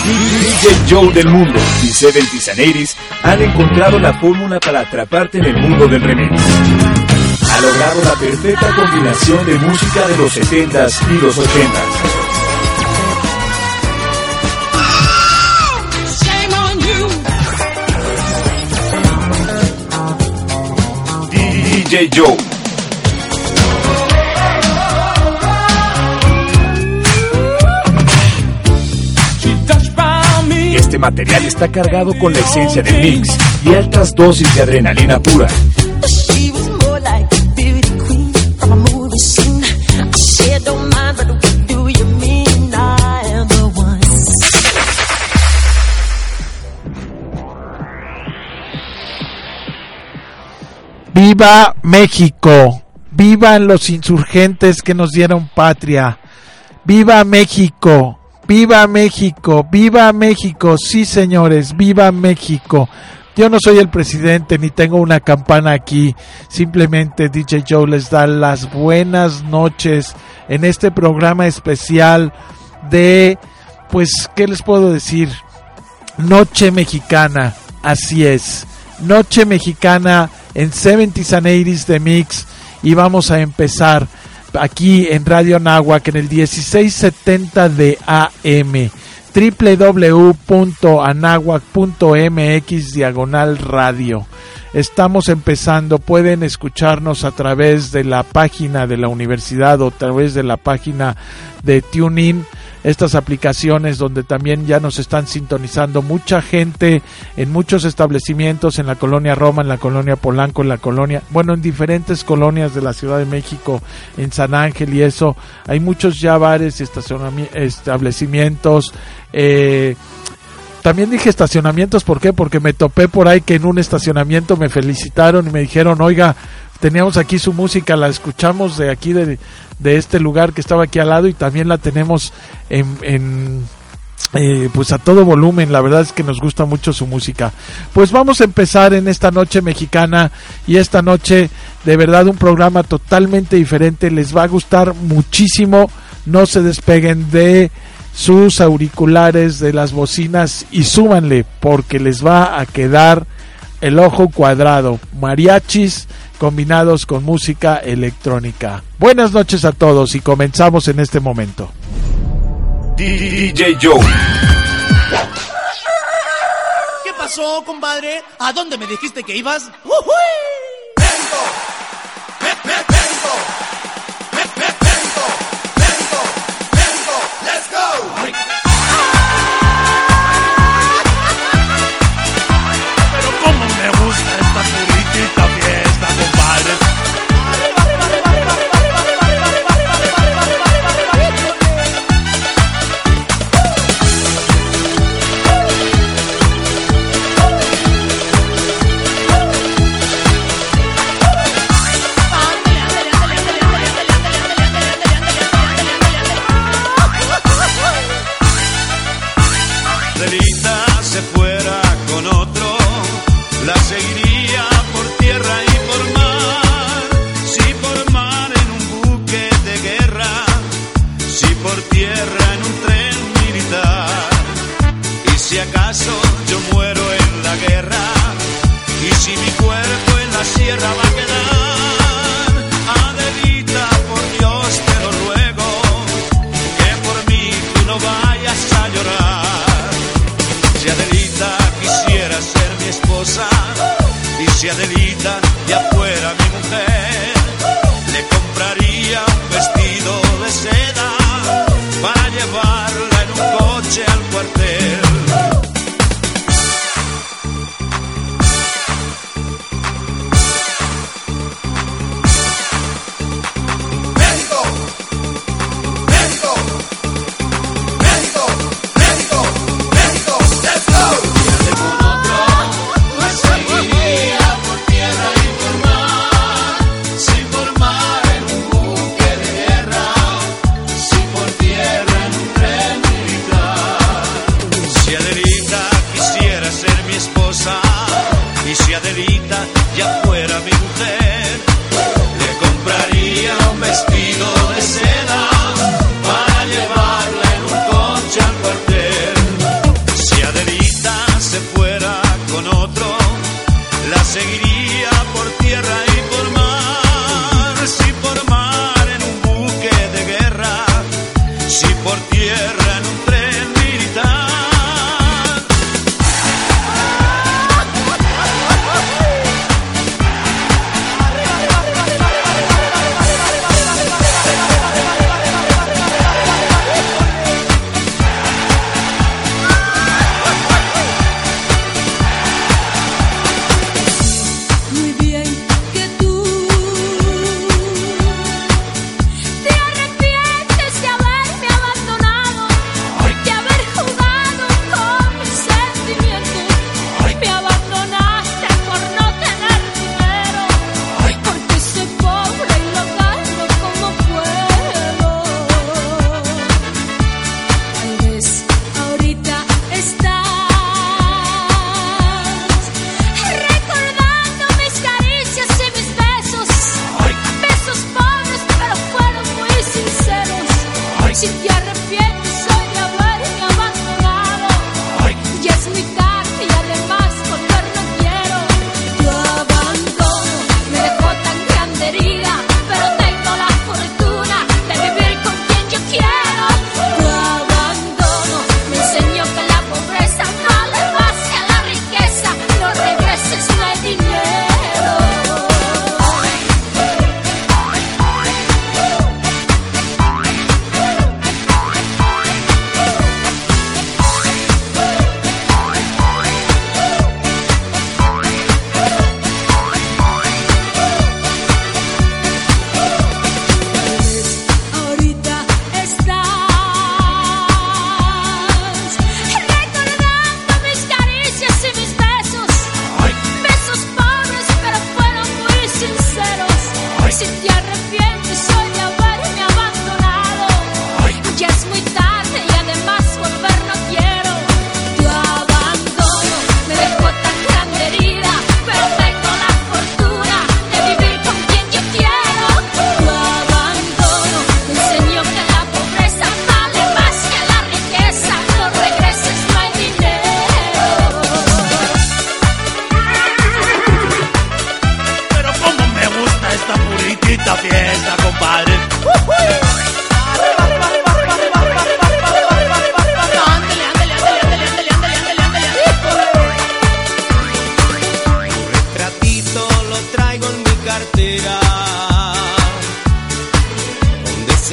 DJ Joe del mundo y 70s and 80s han encontrado la fórmula para atraparte en el mundo del remix. Ha logrado la perfecta combinación de música de los 70s y los 80s. DJ Joe. Este material está cargado con la esencia del mix y altas dosis de adrenalina pura. ¡Viva México! ¡Vivan los insurgentes que nos dieron patria! ¡Viva México! ¡Viva México! ¡Viva México! Sí, señores, ¡viva México! Yo no soy el presidente ni tengo una campana aquí. Simplemente DJ Joe les da las buenas noches en este programa especial de, pues, ¿qué les puedo decir? Noche Mexicana. Así es. Noche Mexicana en 70s and 80s de Mix. Y vamos a empezar aquí en Radio Anáhuac en el 1670 de AM, www.anahuac.mx/radio. Estamos empezando, pueden escucharnos a través de la página de la universidad o a través de la página de TuneIn, estas aplicaciones donde también ya nos están sintonizando mucha gente en muchos establecimientos, en la colonia Roma, en la colonia Polanco, en la colonia, bueno, en diferentes colonias de la Ciudad de México, en San Ángel y eso, hay muchos ya bares y establecimientos, también dije estacionamientos, ¿por qué? Porque me topé por ahí que en un estacionamiento me felicitaron y me dijeron, oiga, teníamos aquí su música, la escuchamos de aquí de este lugar que estaba aquí al lado y también la tenemos pues a todo volumen. La verdad es que nos gusta mucho su música. Pues vamos a empezar en esta noche mexicana y esta noche de verdad un programa totalmente diferente, les va a gustar muchísimo, no se despeguen de sus auriculares, de las bocinas y súbanle porque les va a quedar el ojo cuadrado. Mariachis combinados con música electrónica. Buenas noches a todos y comenzamos en este momento. DJ Joe. ¿Qué pasó, compadre? ¿A dónde me dijiste que ibas? ¡Lento! ¡Let's go! Pero cómo me gusta esta puritita fiesta, compadre.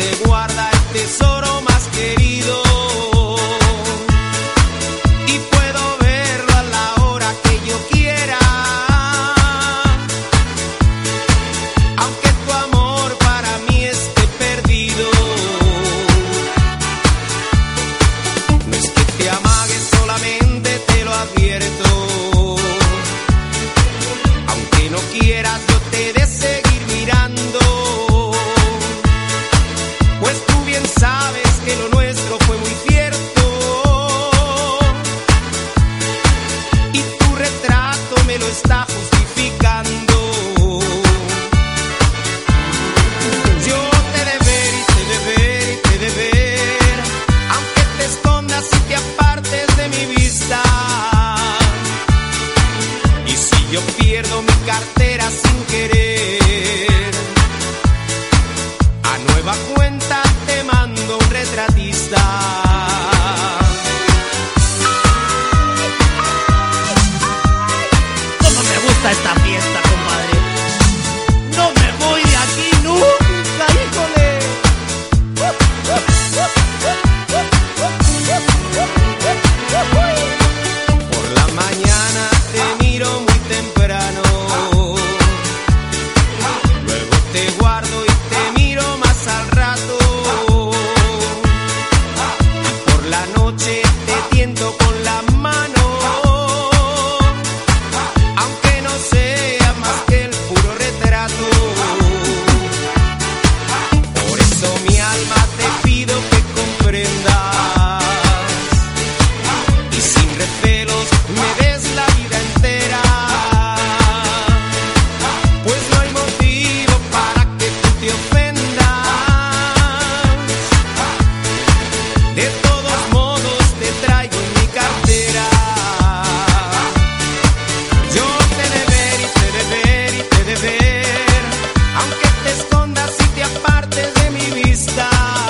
se guarda el tesoro más querido. Y puedo verlo a la hora que yo quiera. Aunque tu amor para mí esté perdido. No es que te amague, solamente te lo advierto. Aunque no quieras, yo te he de seguir mirando. Pues tú bien sabes que lo nuestro fue muy cierto. Y tu retrato me lo está justificando. Yo te he de ver y te he de ver y te he de ver. Aunque te escondas y te apartes de mi vista. Y si yo pierdo mi cartera sin querer, a nueva cuenta te mando un retratista. ¿Cómo me gusta esta fiesta, compadre? No me voy de aquí nunca, híjole. Por la mañana te miro muy temprano. Luego te guardo y te miro más al rato. Y por la noche te tiento con la mano. Aunque no sea más que el puro retrato. Por eso mi alma te pido que comprendas. Y sin recelos me des la vida entera. Pues no hay motivo para que tú te ofendas. De todos modos te traigo en mi cartera. Yo te he de ver y te he de ver y te he de ver. Aunque te escondas y te apartes de mi vista.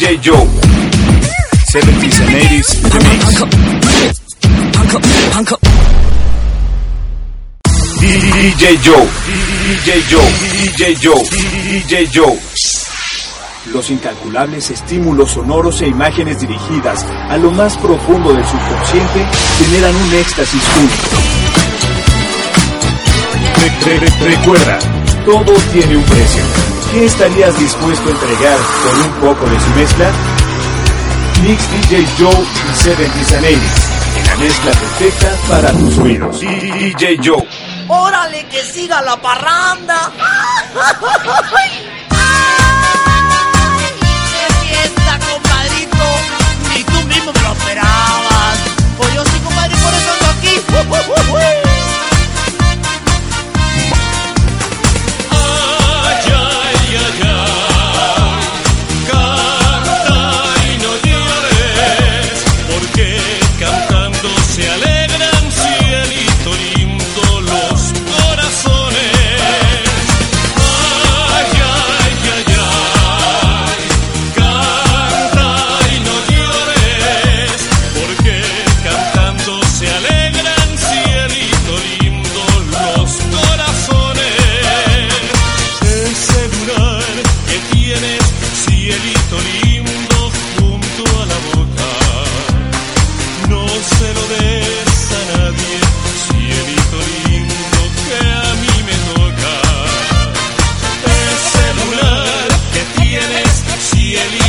DJ Joe. 70s and 80s Remix. DJ Joe, DJ Joe, DJ Joe, DJ Joe. Los incalculables estímulos sonoros e imágenes dirigidas a lo más profundo del subconsciente generan un éxtasis único. Recuerda, todo tiene un precio. ¿Qué estarías dispuesto a entregar por un poco de su mezcla? Mix DJ Joe y 70s and 80s. La mezcla perfecta para tus oídos. DJ Joe. ¡Órale, que siga la parranda! ¡Qué fiesta, compadrito! Ni tú mismo me lo esperabas. Pues yo sí, compadre, por eso ando aquí.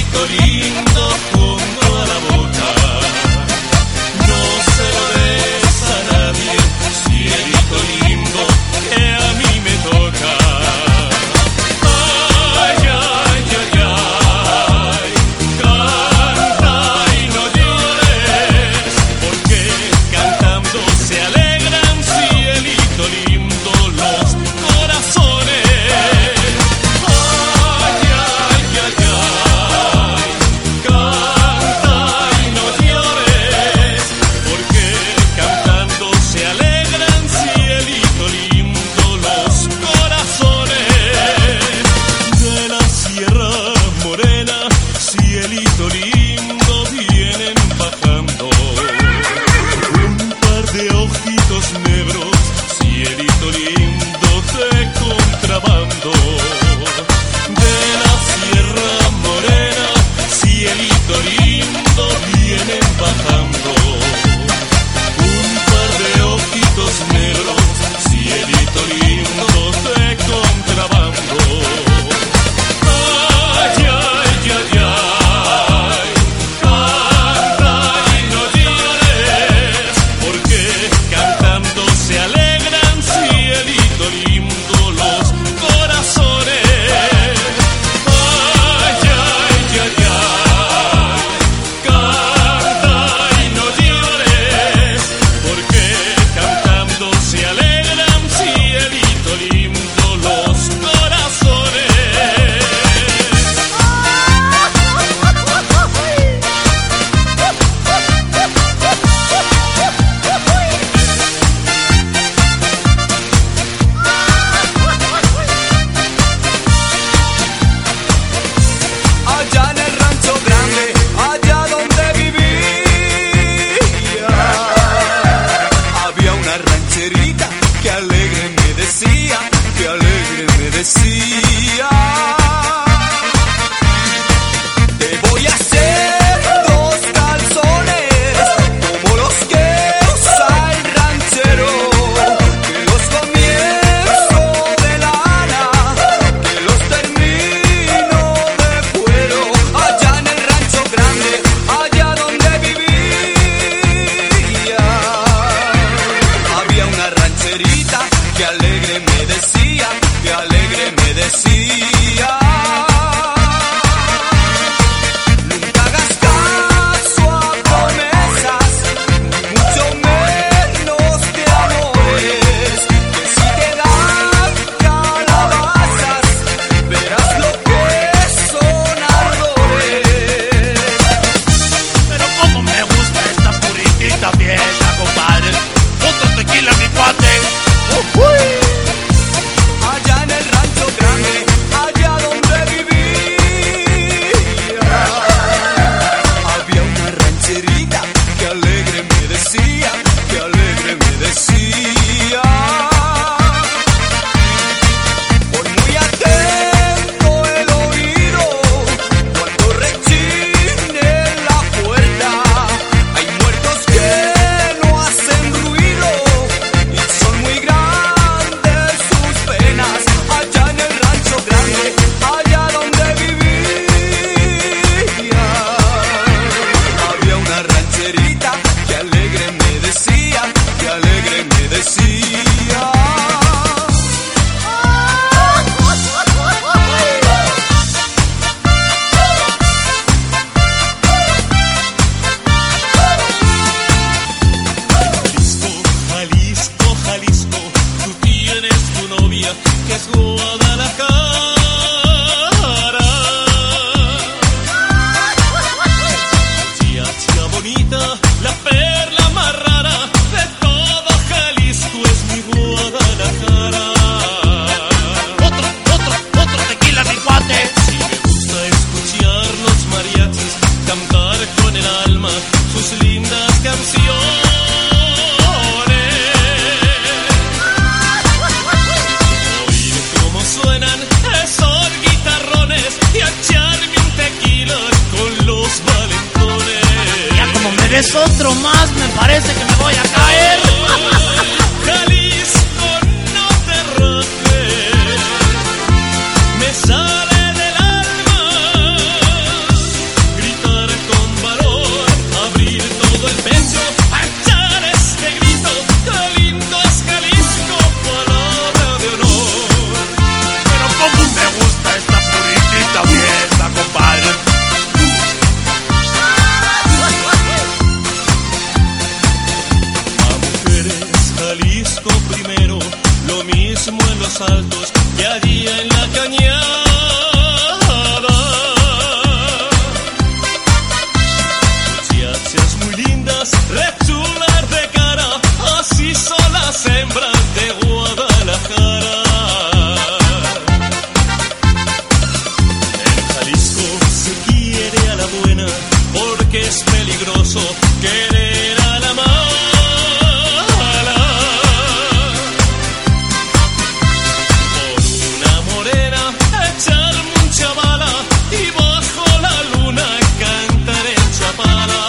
Lindo junto a la boca, no se lo des Jalisco primero, lo mismo en los altos que allí en la cañada. Muchachas muy lindas, rechulas de cara, así son las hembras de Guadalajara. En Jalisco se quiere a la buena, porque es peligroso querer a la mala. Por una morena echar mucha bala y bajo la luna cantar el chapala.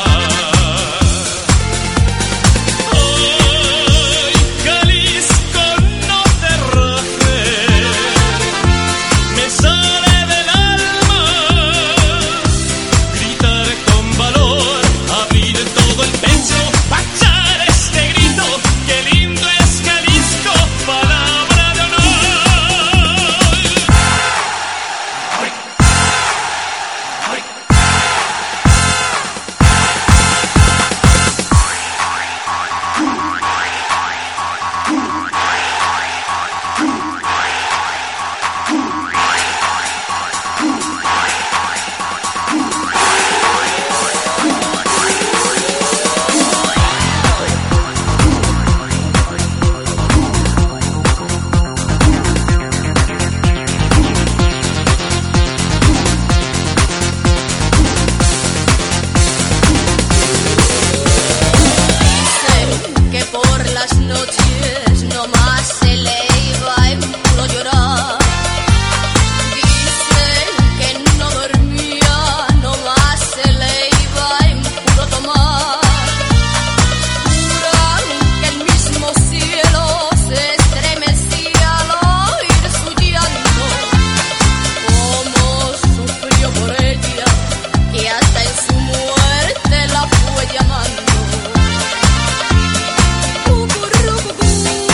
Ay, Jalisco, no te rajes, me sale del alma gritar con valor, abrir todo el pecho, pa' echar este grito, qué lindo es Jalisco, palabra de honor. Dicen que por las noches no más se le iba en puro llorar. Dicen que no dormía, no más se le iba en puro tomar. Juran que el mismo cielo se estremecía al oír su llanto. Cómo sufrió por ella, que hasta en su muerte la fue llamando. Cucurrucucú.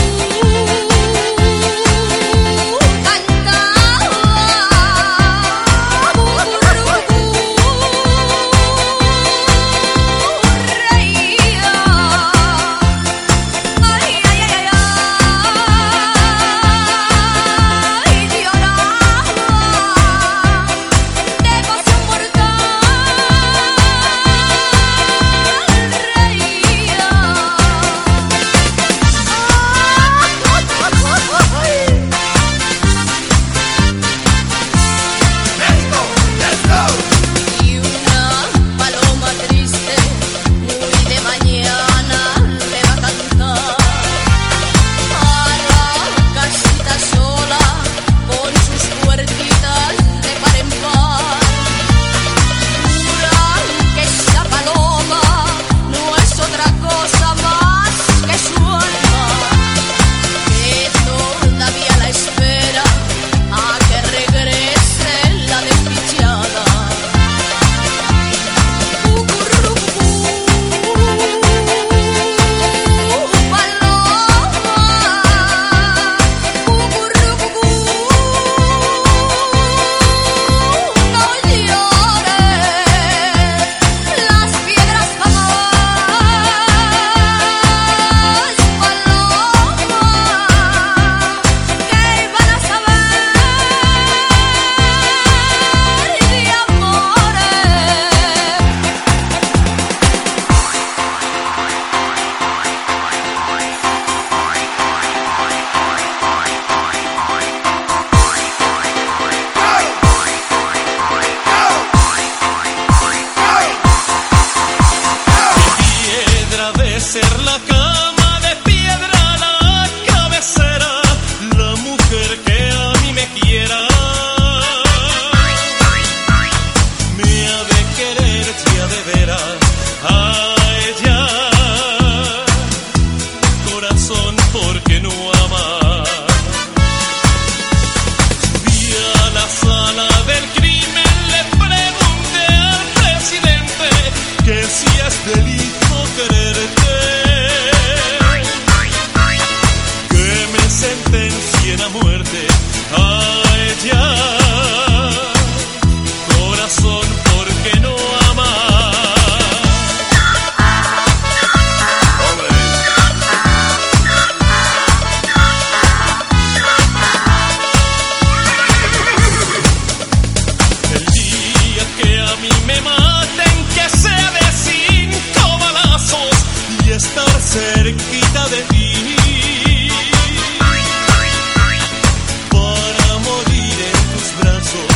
cerquita de ti. Para morir en tus brazos,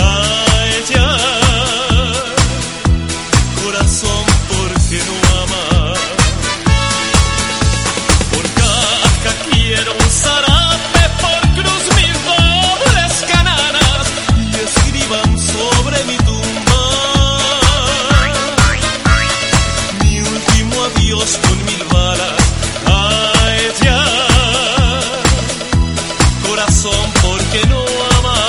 corazón, ¿por qué no amar? Por caja quiero un zarape, por cruz mis dobles cananas, y escriban sobre mi tumba mi último adiós con 1000 balas a ella. Corazón, ¿por qué no amar?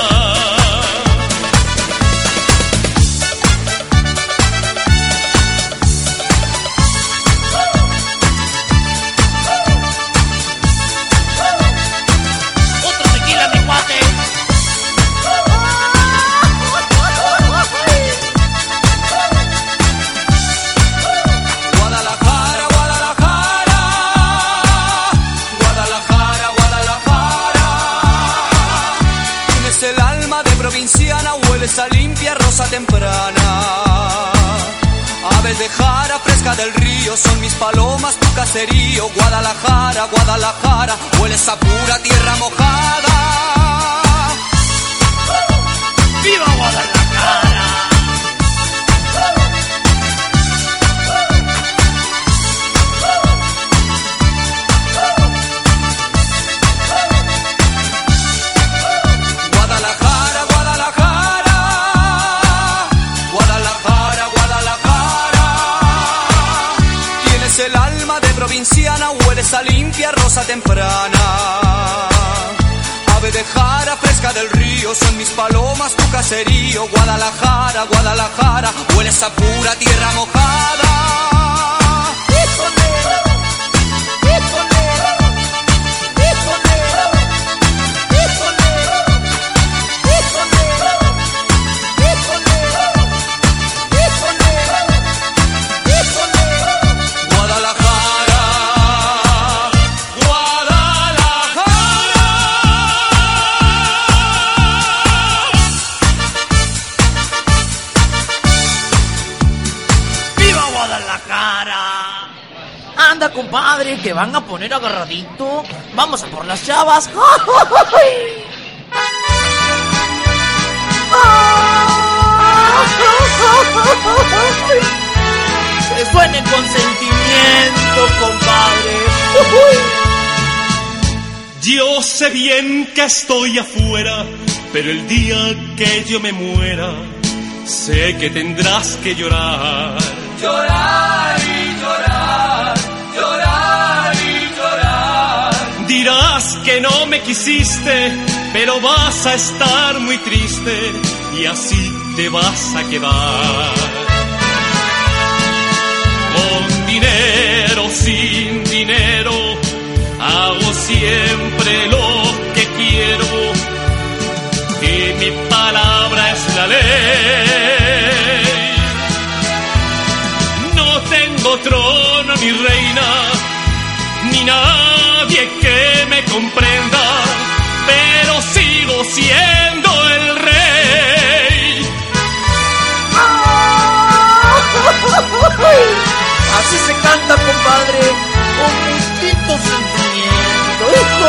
Hueles a limpia rosa temprana, aves de jara fresca del río, son mis palomas tu caserío. Guadalajara, Guadalajara, hueles a pura tierra mojada. ¡Viva Guadalajara! El alma de provinciana, hueles a limpia rosa temprana, ave de jara fresca del río, son mis palomas tu caserío. Guadalajara, Guadalajara, hueles a pura tierra mojada. Anda, compadre, que van a poner agarradito. Vamos a por las chavas. Que suene con sentimiento, compadre. Yo sé bien que estoy afuera, pero el día que yo me muera, sé que tendrás que llorar. Llorar y llorar, llorar y llorar. Dirás que no me quisiste, pero vas a estar muy triste y así te vas a quedar. Con dinero, sin dinero, hago siempre lo que quiero y mi palabra es la ley. No tengo trono ni reina, ni nadie que me comprenda, pero sigo siendo el rey. Así se canta, compadre, con distinto sentimiento.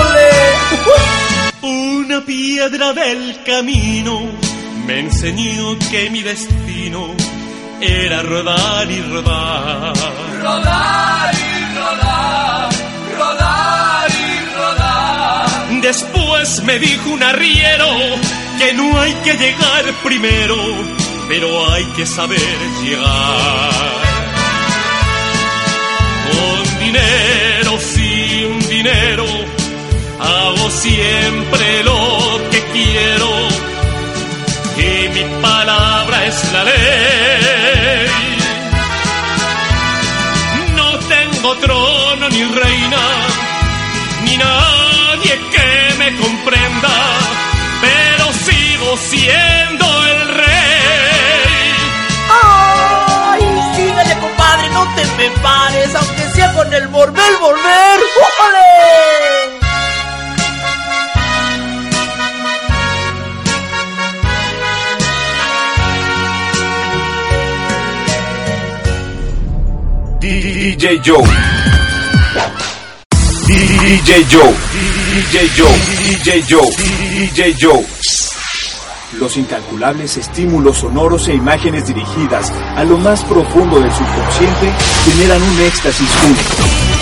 ¡Híjole! Una piedra del camino me enseñó que mi destino era rodar y rodar. Rodar y rodar, rodar y rodar. Después me dijo un arriero que no hay que llegar primero, pero hay que saber llegar. Con dinero, sin dinero, hago siempre lo que quiero y mi palabra es la ley. No tengo trono ni reina, ni nadie que me comprenda, pero sigo siendo el rey. ¡Ay! Sígale, compadre, no te me pares, aunque sea con el volver, volver. ¡Ujale! DJ Joe. DJ Joe, DJ Joe, DJ Joe, DJ Joe. Los incalculables estímulos sonoros e imágenes dirigidas a lo más profundo del subconsciente generan un éxtasis único.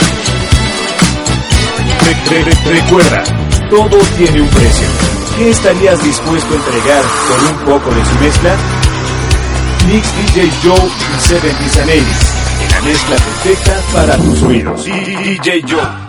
Recuerda, todo tiene un precio. ¿Qué estarías dispuesto a entregar por un poco de su mezcla? Mix DJ Joe y 70s and 80s, en la mezcla perfecta para tus oídos. DJ Joe.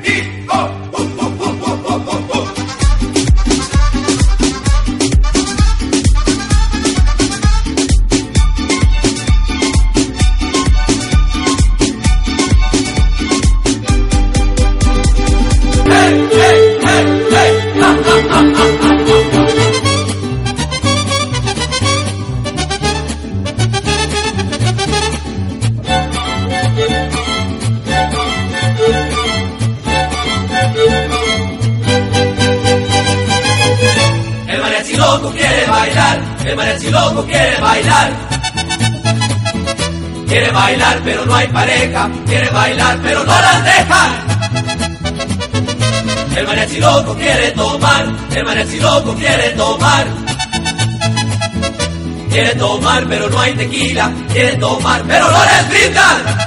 El mariachi loco quiere bailar. Quiere bailar pero no hay pareja. Quiere bailar pero no las dejan. El mariachi loco quiere tomar. El mariachi loco quiere tomar. Quiere tomar pero no hay tequila. Quiere tomar pero no les brindan.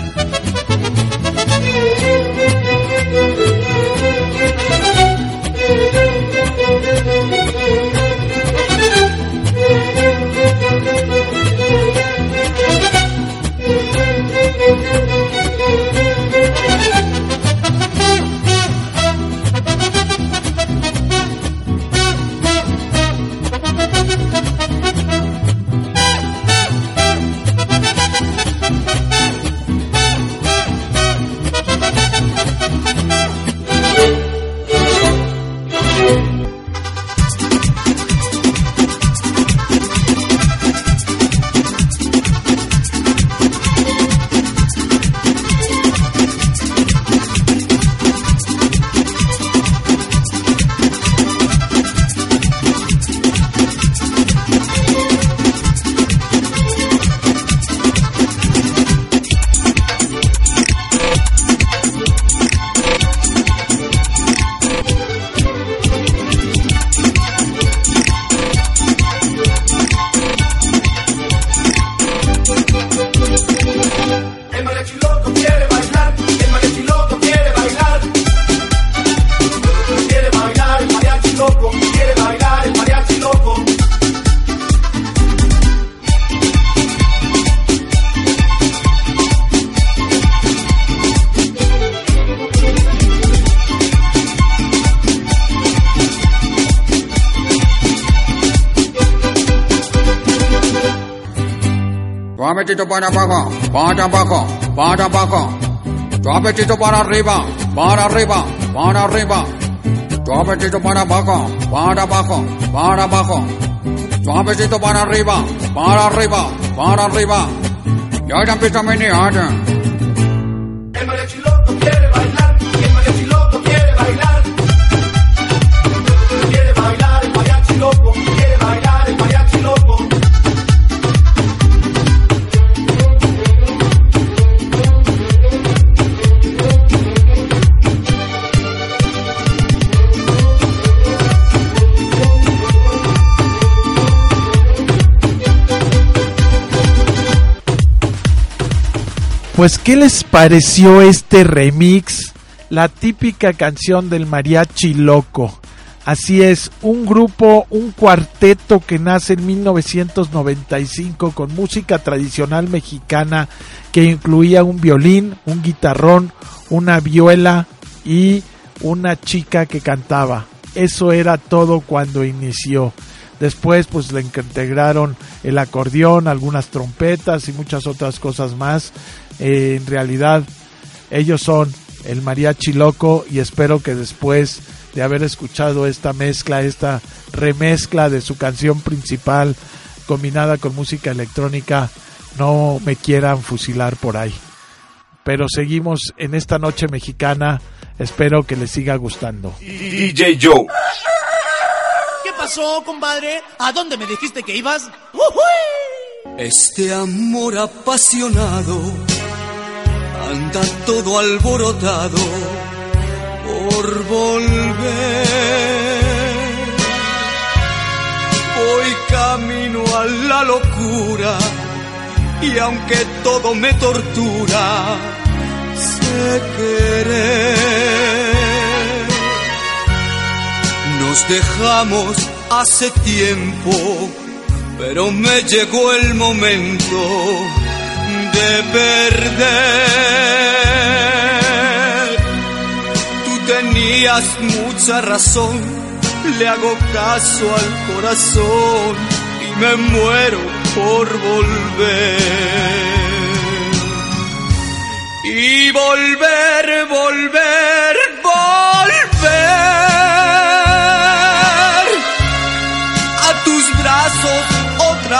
Suavecito para abajo, para abajo, para abajo. Suavecito para arriba, para arriba, para arriba. Suavecito para abajo, para abajo, para abajo. Suavecito para arriba, para arriba, para arriba. Y ahora empieza a menear. El mariachi loco quiere bailar, el mariachi loco quiere bailar. Quiere bailar el mariachi loco, quiere bailar el mariachi loco. Pues, ¿qué les pareció este remix? La típica canción del mariachi loco. Así es, un grupo, un cuarteto que nace en 1995 con música tradicional mexicana que incluía un violín, un guitarrón, una vihuela y una chica que cantaba. Eso era todo cuando inició. Después pues le integraron el acordeón, algunas trompetas y muchas otras cosas más. En realidad ellos son el mariachi loco y espero que después de haber escuchado esta mezcla, esta remezcla de su canción principal combinada con música electrónica, no me quieran fusilar por ahí. Pero seguimos en esta noche mexicana, espero que les siga gustando. DJ Joe. ¿Qué pasó, compadre? ¿A dónde me dijiste que ibas? Este amor apasionado anda todo alborotado por volver. Voy camino a la locura y aunque todo me tortura, sé querer. Nos dejamos hace tiempo, pero me llegó el momento de perder. Tú tenías mucha razón, le hago caso al corazón y me muero por volver. Y volver, volver, volver a tus brazos otra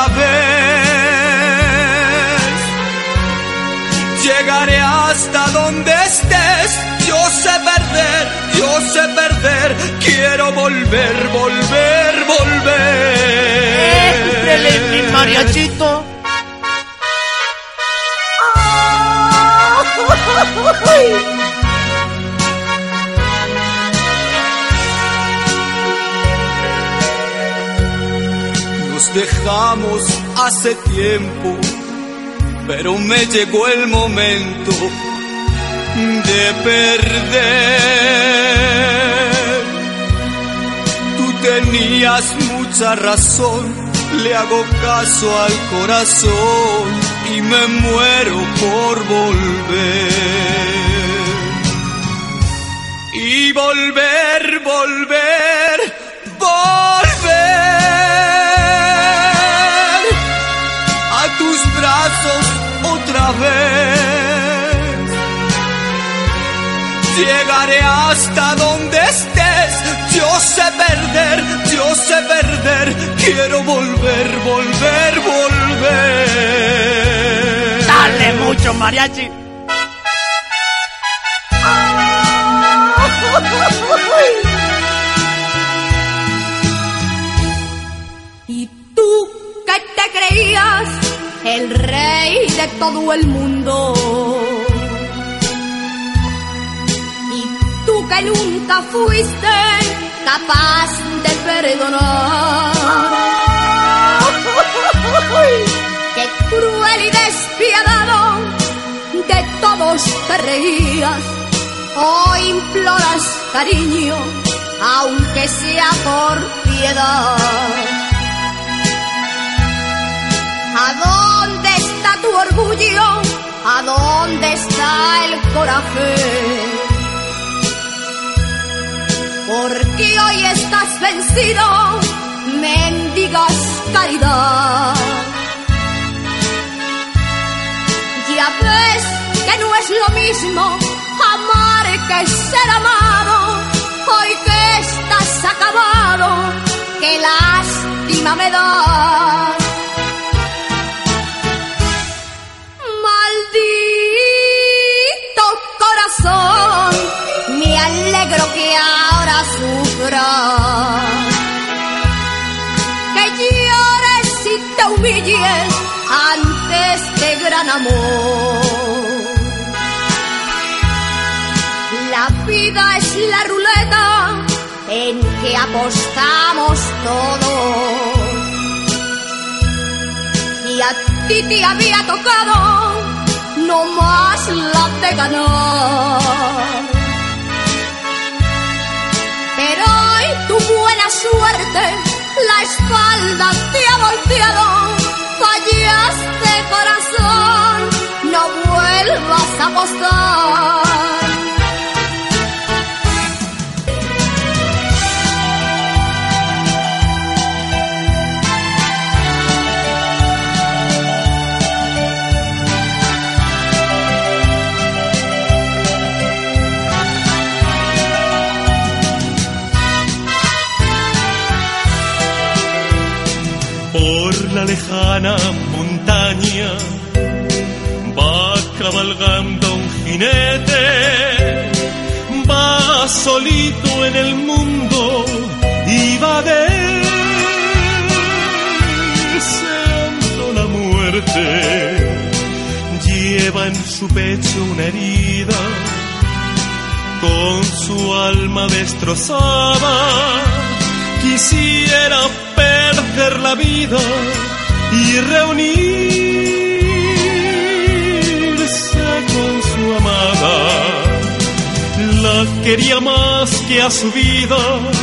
vez. Llegaré hasta donde estés. Yo sé perder, quiero volver, volver, volver. ¡Éntrele, mi mariachito! Nos dejamos hace tiempo, pero me llegó el momento de perder. Tú tenías mucha razón, le hago caso al corazón y me muero por volver. Y volver, volver, volver a tus brazos otra vez. Llegaré hasta donde estés. Yo sé perder, quiero volver, volver, volver. ¡Dale mucho, mariachi! Y tú que te creías el rey de todo el mundo, y tú que nunca fuiste capaz de perdonar, que cruel y despiadado de todos te reías. Hoy imploras cariño, aunque sea por piedad. ¿A dónde está tu orgullo? ¿A dónde está el coraje? Porque hoy estás vencido, mendigas caridad. Ya ves que no es lo mismo amar que ser amado. Hoy que estás acabado, qué lástima me da. Maldito corazón, me alegro que ahora sufras, que llores y te humilles ante este gran amor. La vida es la ruleta en que apostamos todos, y a ti te había tocado no más la de ganar. Pero hoy tu buena suerte la espalda te ha volteado. Fallaste, corazón, no vuelvas a apostar. Por la lejana montaña va cabalgando un jinete, va solito en el mundo y va deseando la muerte. Lleva en su pecho una herida con su alma destrozada, quisiera perder la vida y reunirse con su amada. La quería más que a su vida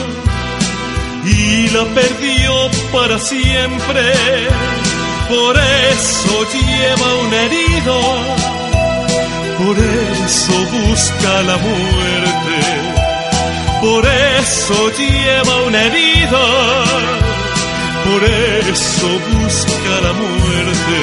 y la perdió para siempre. Por eso lleva una herida, por eso busca la muerte. Por eso lleva una herida, por eso busca la muerte.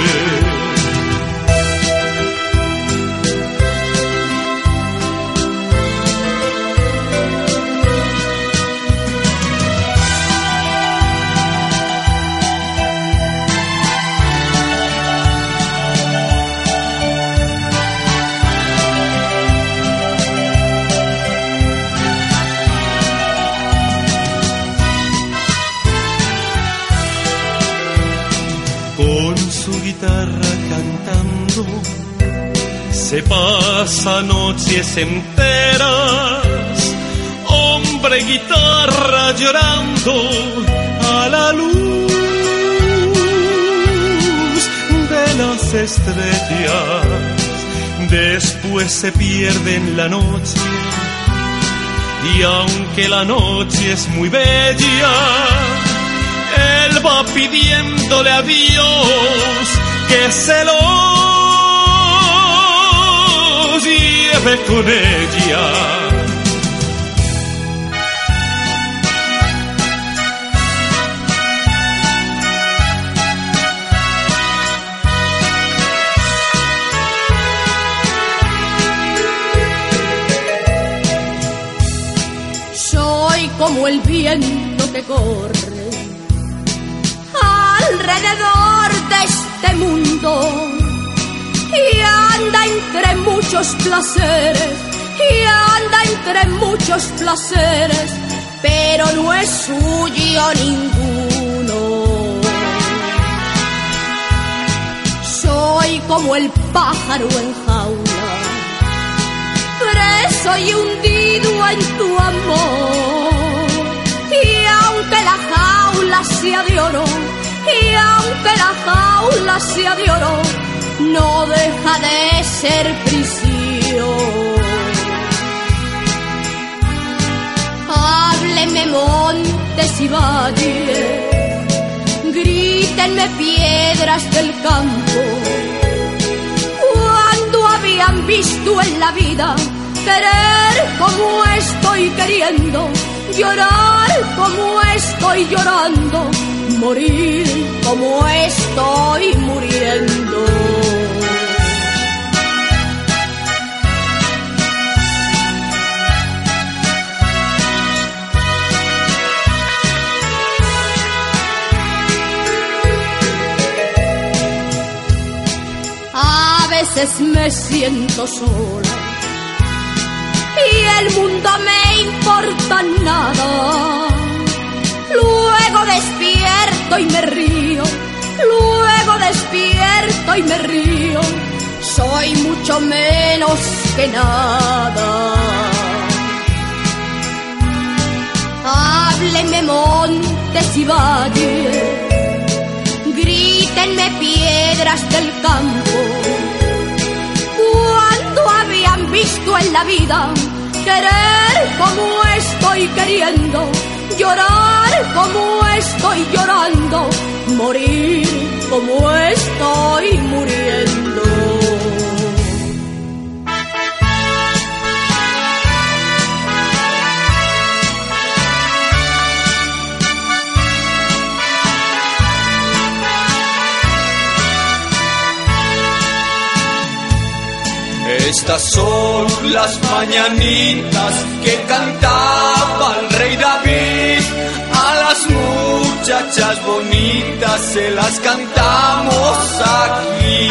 Guitarra cantando, se pasa noches enteras, hombre guitarra llorando a la luz de las estrellas. Después se pierde en la noche y aunque la noche es muy bella, él va pidiéndole a Dios que se los lleve con ella. Soy como el viento que corre alrededor de este mundo y anda entre muchos placeres, pero no es suyo ninguno. Soy como el pájaro en jaula, preso y hundido en tu amor, y aunque la jaula sea de oro, no deja de ser prisión. Háblenme montes y valles, grítenme piedras del campo, cuando habían visto en la vida querer como estoy queriendo, llorar como estoy llorando, morir como estoy muriendo. A veces me siento sola y el mundo me importa nada. Luego despierto y me río, soy mucho menos que nada. Háblenme montes y valles, grítenme piedras del campo, cuando habían visto en la vida querer como estoy queriendo, llorar como estoy llorando, morir como estoy muriendo. Estas son las mañanitas que cantaba el rey David. A las muchachas bonitas se las cantamos aquí.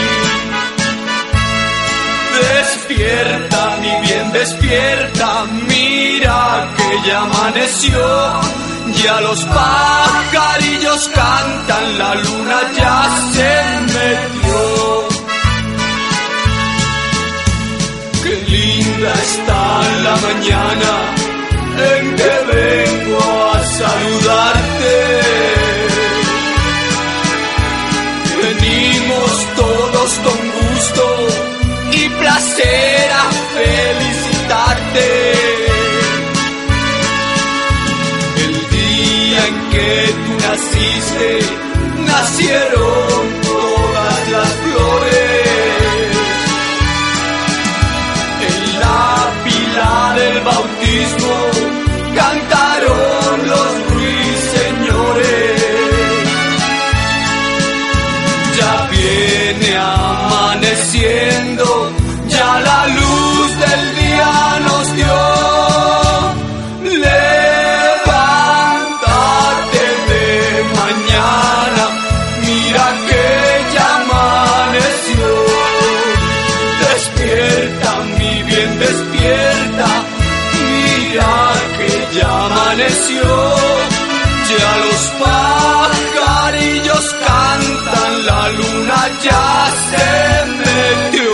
Despierta, mi bien, despierta, mira que ya amaneció. Ya los pajarillos cantan, la luna ya se metió. Qué lindo duda está la mañana en que vengo a saludarte. Venimos todos con gusto y placer a felicitarte. El día en que tú naciste, nacieron todas las flores. En la pila del bautismo cantaron los ruiseñores. Ya viene amaneciendo, ya la luz del día nos dio. Levántate de mañana, mira que ya amaneció. Despierta, mi bien, despierta, mira que ya amaneció. Ya los pajarillos cantan, la luna ya se metió.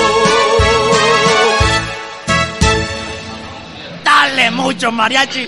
Dale mucho, mariachi.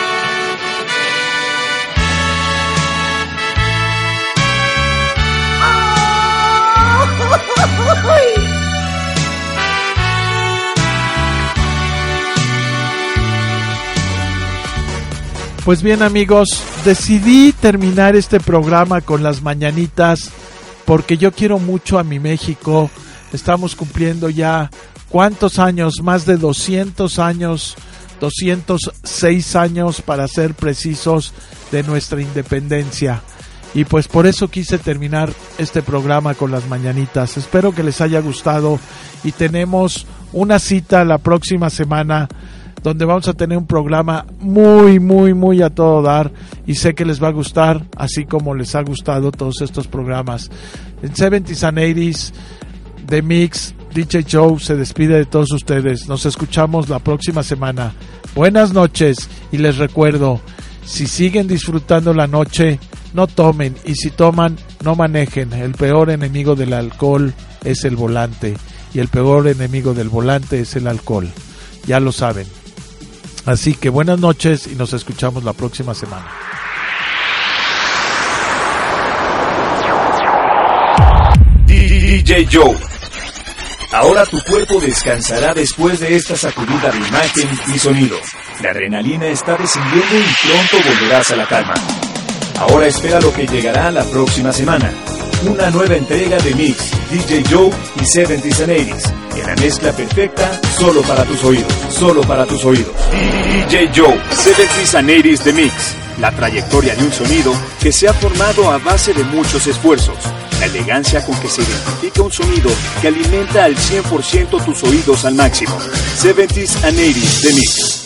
Pues bien, amigos, decidí terminar este programa con las mañanitas porque yo quiero mucho a mi México. Estamos cumpliendo ya, ¿cuántos años? Más de 200 años, 206 años para ser precisos, de nuestra independencia. Y pues por eso quise terminar este programa con las mañanitas. Espero que les haya gustado y tenemos una cita la próxima semana donde vamos a tener un programa muy a todo dar, y sé que les va a gustar, así como les ha gustado todos estos programas. En 70s and 80s, The Mix, DJ Joe se despide de todos ustedes. Nos escuchamos la próxima semana. Buenas noches, y les recuerdo, si siguen disfrutando la noche, no tomen, y si toman, no manejen. El peor enemigo del alcohol es el volante, y el peor enemigo del volante es el alcohol. Ya lo saben. Así que buenas noches y nos escuchamos la próxima semana. DJ Joe. Ahora tu cuerpo descansará después de esta sacudida de imagen y sonido. La adrenalina está descendiendo y pronto volverás a la calma. Ahora espera lo que llegará la próxima semana. Una nueva entrega de Mix, DJ Joe y 70s and 80s. En la mezcla perfecta, solo para tus oídos. Solo para tus oídos. DJ Joe, 70s and 80s The Mix. La trayectoria de un sonido que se ha formado a base de muchos esfuerzos. La elegancia con que se identifica un sonido que alimenta al 100% tus oídos al máximo. 70s and 80s The Mix.